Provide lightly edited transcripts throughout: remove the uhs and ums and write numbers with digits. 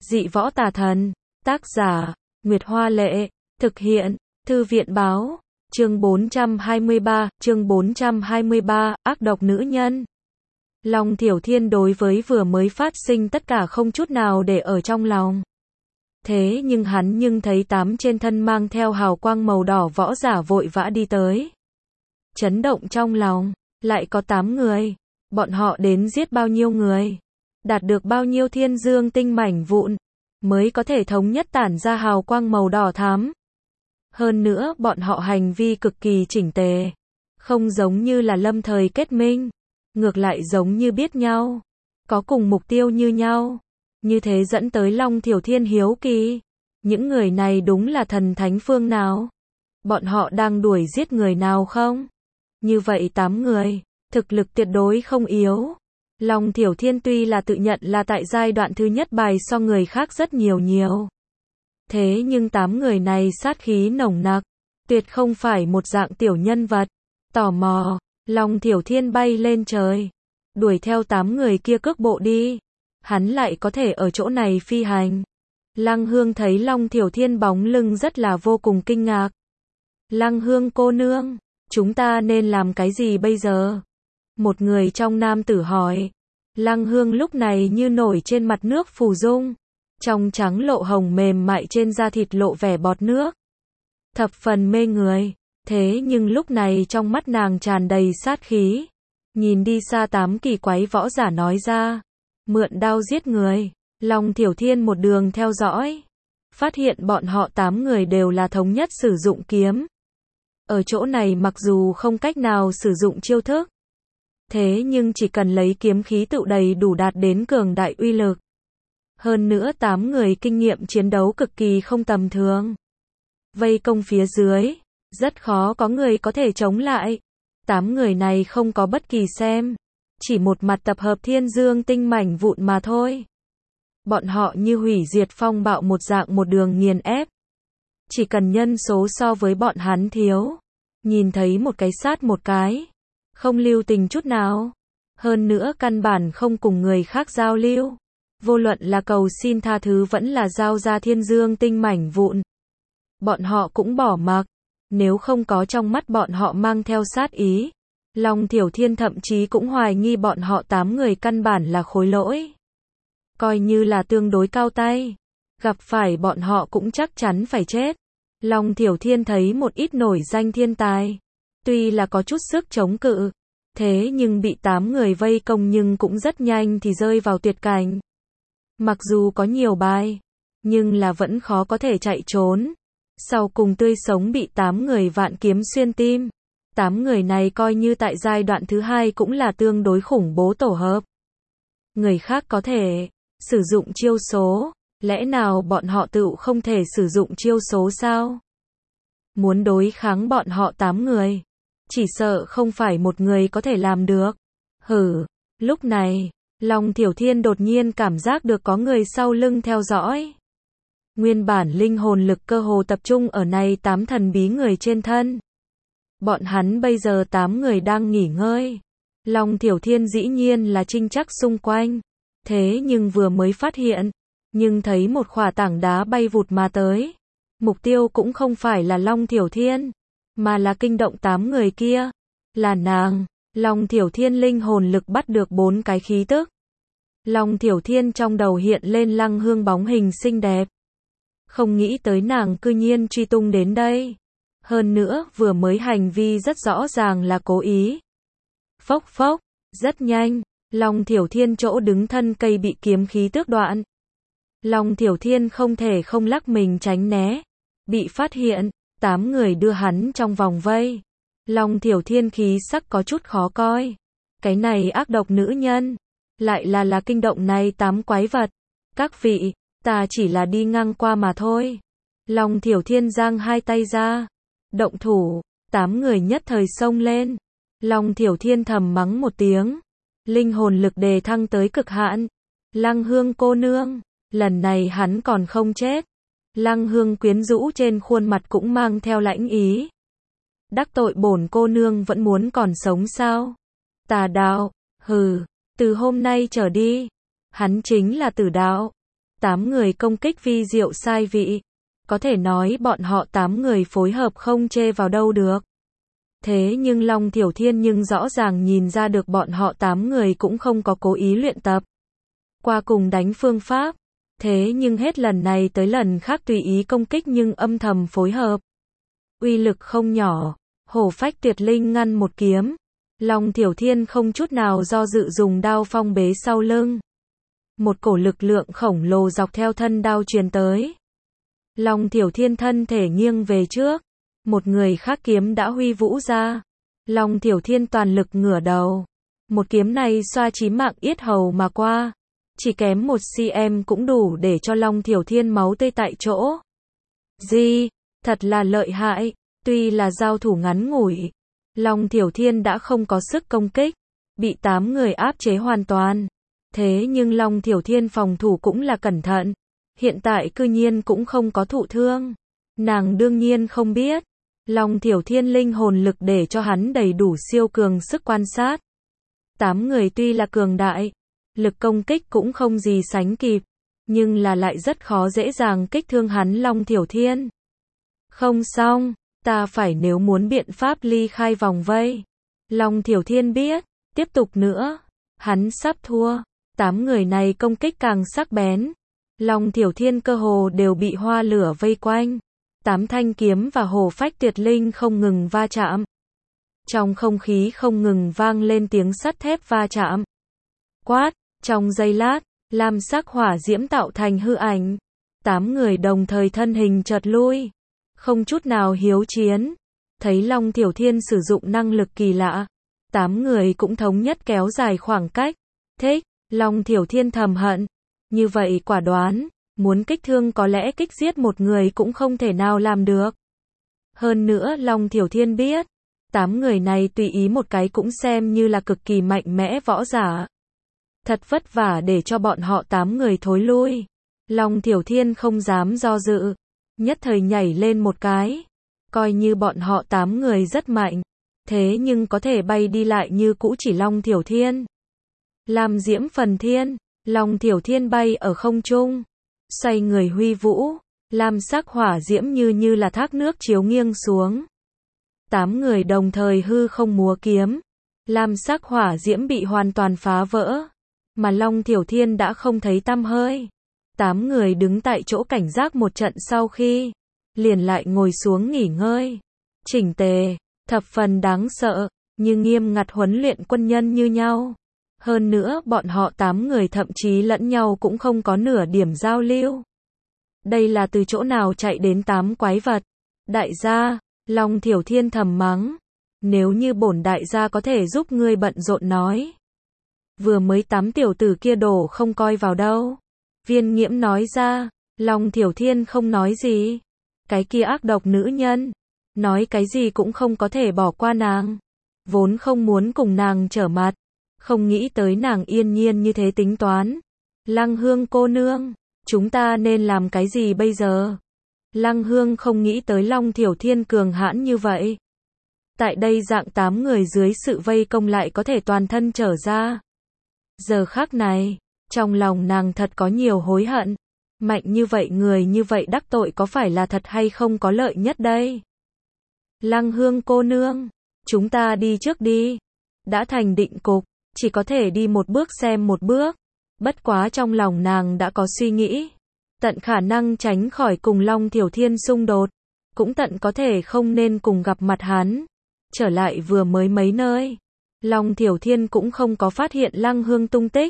Dị võ tà thần. Tác giả, Nguyệt Hoa Lệ. Thực hiện, Thư viện Báo. Chương 423, ác độc nữ nhân. Long Thiểu Thiên đối với vừa mới phát sinh tất cả không chút nào để ở trong lòng. Thế nhưng hắn thấy 8 trên thân mang theo hào quang màu đỏ võ giả vội vã đi tới. Chấn động trong lòng, lại có 8 người. Bọn họ đến giết bao nhiêu người? Đạt được bao nhiêu thiên dương tinh mảnh vụn? Mới có thể thống nhất tản ra hào quang màu đỏ thắm. Hơn nữa bọn họ hành vi cực kỳ chỉnh tề. Không giống như là lâm thời kết minh. Ngược lại giống như biết nhau. Có cùng mục tiêu như nhau. Như thế dẫn tới Long Thiểu Thiên hiếu kỳ. Những người này đúng là thần thánh phương nào? Bọn họ đang đuổi giết người nào không? Như vậy 8 người, thực lực tuyệt đối không yếu. Long Thiểu Thiên tuy là tự nhận là tại giai đoạn thứ nhất bài so người khác rất nhiều. Thế nhưng 8 người này sát khí nồng nặc, tuyệt không phải một dạng tiểu nhân vật. Tò mò, Long Thiểu Thiên bay lên trời, đuổi theo 8 người kia cước bộ đi. Hắn lại có thể ở chỗ này phi hành. Lăng Hương thấy Long Thiểu Thiên bóng lưng rất là vô cùng kinh ngạc. Lăng Hương cô nương, chúng ta nên làm cái gì bây giờ? Một người trong nam tử hỏi. Lăng Hương lúc này như nổi trên mặt nước phù dung. Trong trắng lộ hồng mềm mại trên da thịt lộ vẻ bọt nước. Thập phần mê người. Thế nhưng lúc này trong mắt nàng tràn đầy sát khí. Nhìn đi xa 8 kỳ quái võ giả nói ra. Mượn đao giết người. Long Thiểu Thiên một đường theo dõi. Phát hiện bọn họ 8 người đều là thống nhất sử dụng kiếm. Ở chỗ này mặc dù không cách nào sử dụng chiêu thức. Thế nhưng chỉ cần lấy kiếm khí tựu đầy đủ đạt đến cường đại uy lực. Hơn nữa 8 người kinh nghiệm chiến đấu cực kỳ không tầm thường. Vây công phía dưới, rất khó có người có thể chống lại. 8 người này không có bất kỳ xem. Chỉ một mặt tập hợp thiên dương tinh mảnh vụn mà thôi. Bọn họ như hủy diệt phong bạo một dạng một đường nghiền ép. Chỉ cần nhân số so với bọn hắn thiếu. Nhìn thấy một cái sát một cái. Không lưu tình chút nào. Hơn nữa căn bản không cùng người khác giao lưu. Vô luận là cầu xin tha thứ vẫn là giao ra thiên dương tinh mảnh vụn. Bọn họ cũng bỏ mặc. Nếu không có trong mắt bọn họ mang theo sát ý. Long Thiểu Thiên thậm chí cũng hoài nghi bọn họ 8 người căn bản là khối lỗi. Coi như là tương đối cao tay. Gặp phải bọn họ cũng chắc chắn phải chết. Long Thiểu Thiên thấy một ít nổi danh thiên tài. Tuy là có chút sức chống cự. Thế nhưng bị 8 người vây công nhưng cũng rất nhanh thì rơi vào tuyệt cảnh. Mặc dù có nhiều bài. Nhưng là vẫn khó có thể chạy trốn. Sau cùng tươi sống bị 8 người vạn kiếm xuyên tim. 8 người này coi như tại giai đoạn thứ 2 cũng là tương đối khủng bố tổ hợp. Người khác có thể sử dụng chiêu số. Lẽ nào bọn họ tự không thể sử dụng chiêu số sao? Muốn đối kháng bọn họ 8 người. Chỉ sợ không phải một người có thể làm được. Hử. Lúc này, Long Thiểu Thiên đột nhiên cảm giác được có người sau lưng theo dõi. Nguyên bản linh hồn lực cơ hồ tập trung ở này 8 thần bí người trên thân. Bọn hắn bây giờ 8 người đang nghỉ ngơi. Long Thiểu Thiên dĩ nhiên là trinh chắc xung quanh. Thế nhưng vừa mới phát hiện. Nhưng thấy một khỏa tảng đá bay vụt mà tới. Mục tiêu cũng không phải là Long Thiểu Thiên. Mà là kinh động 8 người kia. Là nàng. Long Thiểu Thiên linh hồn lực bắt được 4 cái khí tức. Long Thiểu Thiên trong đầu hiện lên Lăng Hương bóng hình xinh đẹp. Không nghĩ tới nàng cư nhiên truy tung đến đây. Hơn nữa vừa mới hành vi rất rõ ràng là cố ý. Phốc phốc. Rất nhanh. Long Thiểu Thiên chỗ đứng thân cây bị kiếm khí tước đoạn. Long Thiểu Thiên không thể không lắc mình tránh né. Bị phát hiện. 8 người đưa hắn trong vòng vây. Long Thiểu Thiên khí sắc có chút khó coi. Cái này ác độc nữ nhân. Lại là kinh động này 8 quái vật. Các vị, ta chỉ là đi ngang qua mà thôi. Long Thiểu Thiên giang hai tay ra. Động thủ. 8 người nhất thời xông lên. Long Thiểu Thiên thầm mắng một tiếng. Linh hồn lực đề thăng tới cực hạn. Lăng Hương cô nương. Lần này hắn còn không chết. Lăng Hương quyến rũ trên khuôn mặt cũng mang theo lãnh ý. Đắc tội bổn cô nương vẫn muốn còn sống sao? Tà đạo. Hừ. Từ hôm nay trở đi. Hắn chính là tử đạo. 8 người công kích vi diệu sai vị. Có thể nói bọn họ 8 người phối hợp không chê vào đâu được. Thế nhưng Long Thiểu Thiên nhưng rõ ràng nhìn ra được bọn họ 8 người cũng không có cố ý luyện tập qua cùng đánh phương pháp. Thế nhưng hết lần này tới lần khác tùy ý công kích nhưng âm thầm phối hợp. Uy lực không nhỏ, hổ phách tuyệt linh ngăn một kiếm. Long Thiểu Thiên không chút nào do dự dùng đao phong bế sau lưng. Một cổ lực lượng khổng lồ dọc theo thân đao truyền tới. Long Thiểu Thiên thân thể nghiêng về trước. Một người khác kiếm đã huy vũ ra. Long Thiểu Thiên toàn lực ngửa đầu. Một kiếm này xoa chí mạng yết hầu mà qua. Chỉ kém 1 cm cũng đủ để cho Long Thiểu Thiên máu tươi tại chỗ. Thật là lợi hại. Tuy là giao thủ ngắn ngủi, Long Thiểu Thiên đã không có sức công kích, bị 8 người áp chế hoàn toàn. Thế nhưng Long Thiểu Thiên phòng thủ cũng là cẩn thận. Hiện tại cư nhiên cũng không có thụ thương. Nàng đương nhiên không biết. Long Thiểu Thiên linh hồn lực để cho hắn đầy đủ siêu cường sức quan sát. 8 người tuy là cường đại, lực công kích cũng không gì sánh kịp, nhưng là lại rất khó dễ dàng kích thương hắn Long Thiểu Thiên. Không xong, ta phải nếu muốn biện pháp ly khai vòng vây. Long Thiểu Thiên biết, tiếp tục nữa, hắn sắp thua. 8 người này công kích càng sắc bén. Long Thiểu Thiên cơ hồ đều bị hoa lửa vây quanh. 8 thanh kiếm và hổ phách tuyệt linh không ngừng va chạm. Trong không khí không ngừng vang lên tiếng sắt thép va chạm. Quát, trong giây lát, lam sắc hỏa diễm tạo thành hư ảnh. 8 người đồng thời thân hình chợt lui. Không chút nào hiếu chiến. Thấy Long Thiểu Thiên sử dụng năng lực kỳ lạ. 8 người cũng thống nhất kéo dài khoảng cách. Thích, Long Thiểu Thiên thầm hận. Như vậy quả đoán, muốn kích thương có lẽ kích giết một người cũng không thể nào làm được. Hơn nữa Long Thiểu Thiên biết, 8 người này tùy ý một cái cũng xem như là cực kỳ mạnh mẽ võ giả. Thật vất vả để cho bọn họ 8 người thối lui. Long Thiểu Thiên không dám do dự, nhất thời nhảy lên một cái. Coi như bọn họ 8 người rất mạnh, thế nhưng có thể bay đi lại như cũ chỉ Long Thiểu Thiên. Lam diễm phần thiên, Long Thiểu Thiên bay ở không trung, xoay người huy vũ, lam sắc hỏa diễm như là thác nước chiếu nghiêng xuống. 8 người đồng thời hư không múa kiếm, lam sắc hỏa diễm bị hoàn toàn phá vỡ, mà Long Thiểu Thiên đã không thấy tăm hơi. 8 người đứng tại chỗ cảnh giác một trận sau khi, liền lại ngồi xuống nghỉ ngơi. Chỉnh tề, thập phần đáng sợ, như nghiêm ngặt huấn luyện quân nhân như nhau. Hơn nữa bọn họ 8 người thậm chí lẫn nhau cũng không có nửa điểm giao lưu. Đây là từ chỗ nào chạy đến 8 quái vật? Đại gia, Long Thiểu Thiên thầm mắng. Nếu như bổn đại gia có thể giúp ngươi bận rộn nói. Vừa mới 8 tiểu tử kia đổ không coi vào đâu. Viên Nghiễm nói ra, Long Thiểu Thiên không nói gì. Cái kia ác độc nữ nhân, nói cái gì cũng không có thể bỏ qua nàng. Vốn không muốn cùng nàng trở mặt. Không nghĩ tới nàng yên nhiên như thế tính toán. Lăng Hương cô nương, chúng ta nên làm cái gì bây giờ? Lăng Hương không nghĩ tới Long Thiểu Thiên cường hãn như vậy. Tại đây dạng 8 người dưới sự vây công lại có thể toàn thân trở ra. Giờ khắc này, trong lòng nàng thật có nhiều hối hận. Mạnh như vậy người như vậy đắc tội có phải là thật hay không có lợi nhất đây? Lăng Hương cô nương, chúng ta đi trước đi. Đã thành định cục, chỉ có thể đi một bước xem một bước. Bất quá trong lòng nàng đã có suy nghĩ. Tận khả năng tránh khỏi cùng Long Thiểu Thiên xung đột. Cũng tận có thể không nên cùng gặp mặt hắn. Trở lại vừa mới mấy nơi. Long Thiểu Thiên cũng không có phát hiện Lăng Hương tung tích.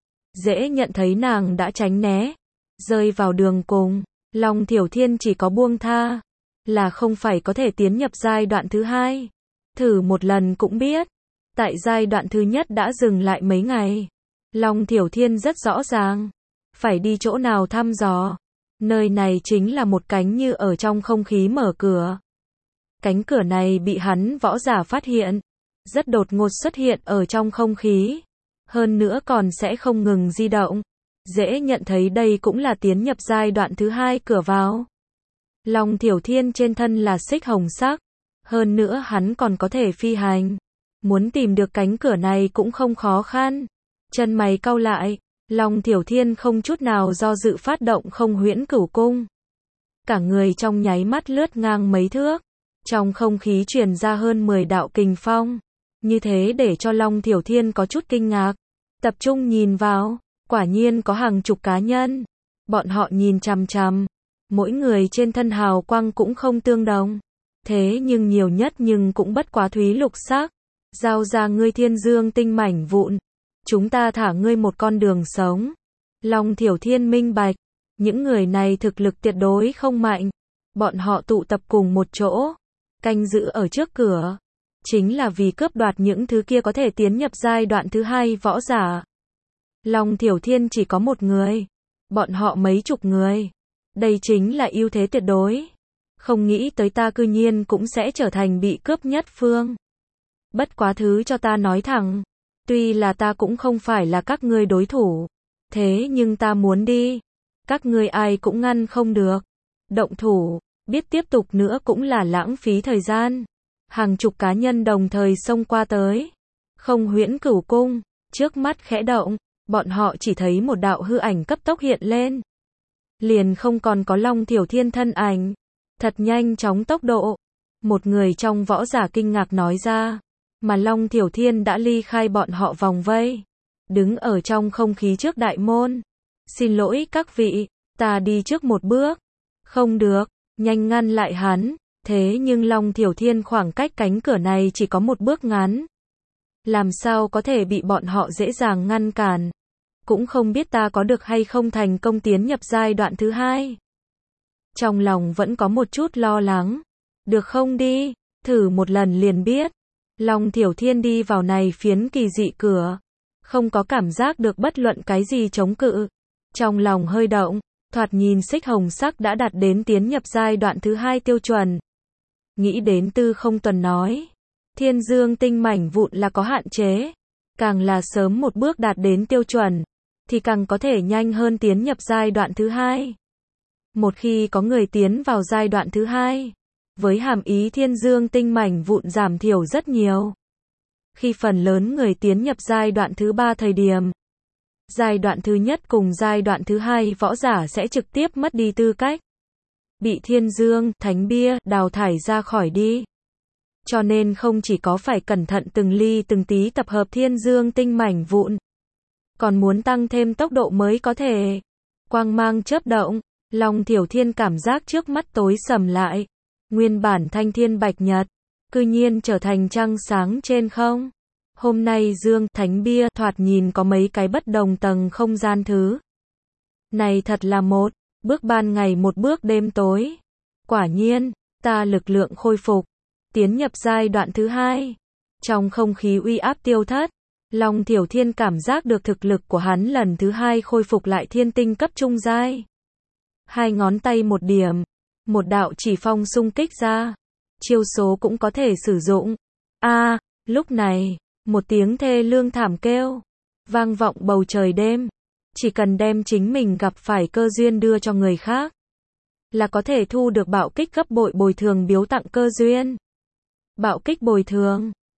Dễ nhận thấy nàng đã tránh né. Rơi vào đường cùng. Long Thiểu Thiên chỉ có buông tha. Là không phải có thể tiến nhập giai đoạn thứ 2. Thử một lần cũng biết. Tại giai đoạn thứ nhất đã dừng lại mấy ngày. Long Thiểu Thiên rất rõ ràng. Phải đi chỗ nào thăm dò. Nơi này chính là một cánh như ở trong không khí mở cửa. Cánh cửa này bị hắn võ giả phát hiện. Rất đột ngột xuất hiện ở trong không khí. Hơn nữa còn sẽ không ngừng di động. Dễ nhận thấy đây cũng là tiến nhập giai đoạn thứ 2 cửa vào. Long Thiểu Thiên trên thân là xích hồng sắc. Hơn nữa hắn còn có thể phi hành. Muốn tìm được cánh cửa này cũng không khó khăn. Chân mày cau lại. Long Thiểu Thiên không chút nào do dự phát động không huyễn cửu cung. Cả người trong nháy mắt lướt ngang mấy thước. Trong không khí truyền ra hơn 10 đạo kình phong. Như thế để cho Long Thiểu Thiên có chút kinh ngạc. Tập trung nhìn vào, quả nhiên có hàng chục cá nhân. Bọn họ nhìn chằm chằm. Mỗi người trên thân hào quang cũng không tương đồng. Thế nhưng nhiều nhất nhưng cũng bất quá thúy lục sắc. Giao ra ngươi thiên dương tinh mảnh vụn. Chúng ta thả ngươi một con đường sống. Long Thiểu Thiên minh bạch. Những người này thực lực tuyệt đối không mạnh. Bọn họ tụ tập cùng một chỗ. Canh giữ ở trước cửa. Chính là vì cướp đoạt những thứ kia có thể tiến nhập giai đoạn thứ 2 võ giả. Long Thiểu Thiên chỉ có một người. Bọn họ mấy chục người. Đây chính là ưu thế tuyệt đối. Không nghĩ tới ta cư nhiên cũng sẽ trở thành bị cướp nhất phương. Bất quá thứ cho ta nói thẳng. Tuy là ta cũng không phải là các ngươi đối thủ. Thế nhưng ta muốn đi. Các ngươi ai cũng ngăn không được. Động thủ, biết tiếp tục nữa cũng là lãng phí thời gian. Hàng chục cá nhân đồng thời xông qua tới. Không huyễn cửu cung, trước mắt khẽ động, bọn họ chỉ thấy một đạo hư ảnh cấp tốc hiện lên. Liền không còn có Long Thiểu Thiên thân ảnh. Thật nhanh chóng tốc độ. Một người trong võ giả kinh ngạc nói ra. Mà Long Thiểu Thiên đã ly khai bọn họ vòng vây. Đứng ở trong không khí trước đại môn. Xin lỗi các vị, ta đi trước một bước. Không được, nhanh ngăn lại hắn. Thế nhưng Long Thiểu Thiên khoảng cách cánh cửa này chỉ có một bước ngắn. Làm sao có thể bị bọn họ dễ dàng ngăn cản. Cũng không biết ta có được hay không thành công tiến nhập giai đoạn thứ 2. Trong lòng vẫn có một chút lo lắng. Được không đi, thử một lần liền biết. Long Thiểu Thiên đi vào này phiến kỳ dị cửa. Không có cảm giác được bất luận cái gì chống cự. Trong lòng hơi động, thoạt nhìn xích hồng sắc đã đạt đến tiến nhập giai đoạn thứ 2 tiêu chuẩn. Nghĩ đến Tư Không Tuần nói. Thiên dương tinh mảnh vụn là có hạn chế. Càng là sớm một bước đạt đến tiêu chuẩn, thì càng có thể nhanh hơn tiến nhập giai đoạn thứ 2. Một khi có người tiến vào giai đoạn thứ 2, với hàm ý thiên dương tinh mảnh vụn giảm thiểu rất nhiều. Khi phần lớn người tiến nhập giai đoạn thứ 3 thời điểm, giai đoạn thứ nhất cùng giai đoạn thứ 2 võ giả sẽ trực tiếp mất đi tư cách. Bị thiên dương, thánh bia, đào thải ra khỏi đi. Cho nên không chỉ có phải cẩn thận từng ly từng tí tập hợp thiên dương tinh mảnh vụn. Còn muốn tăng thêm tốc độ mới có thể. Quang mang chớp động, Long Thiểu Thiên cảm giác trước mắt tối sầm lại. Nguyên bản thanh thiên bạch nhật, cư nhiên trở thành trăng sáng trên không. Hôm nay dương, thánh bia, thoạt nhìn có mấy cái bất đồng tầng không gian thứ. Này thật là một bước ban ngày một bước đêm tối. Quả nhiên, ta lực lượng khôi phục. Tiến nhập giai đoạn thứ 2. Trong không khí uy áp tiêu thất, Long Thiểu Thiên cảm giác được thực lực của hắn lần thứ 2 khôi phục lại thiên tinh cấp trung giai. Hai ngón tay một điểm, một đạo chỉ phong xung kích ra. Chiêu số cũng có thể sử dụng. Lúc này, một tiếng thê lương thảm kêu vang vọng bầu trời đêm. Chỉ cần đem chính mình gặp phải cơ duyên đưa cho người khác, là có thể thu được bạo kích gấp bội bồi thường biếu tặng cơ duyên. Bạo kích bồi thường,